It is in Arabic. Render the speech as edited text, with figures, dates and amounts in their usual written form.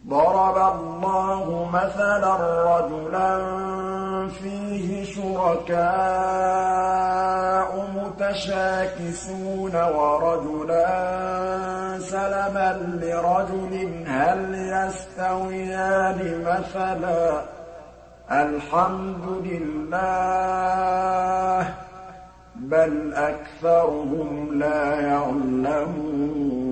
ضَرَبَ اللَّهُ مَثَلًا رَّجُلًا فِيهِ شُرَكَاءُ مُتَشَاكِسُونَ وَرَجُلًا سَلَمًا لِّرَجُلٍ هَلْ يَسْتَوِيَانِ مَثَلًا ۚ الْحَمْدُ لِلَّهِ ۚ بَلْ أَكْثَرُهُمْ لَا يَعْلَمُونَ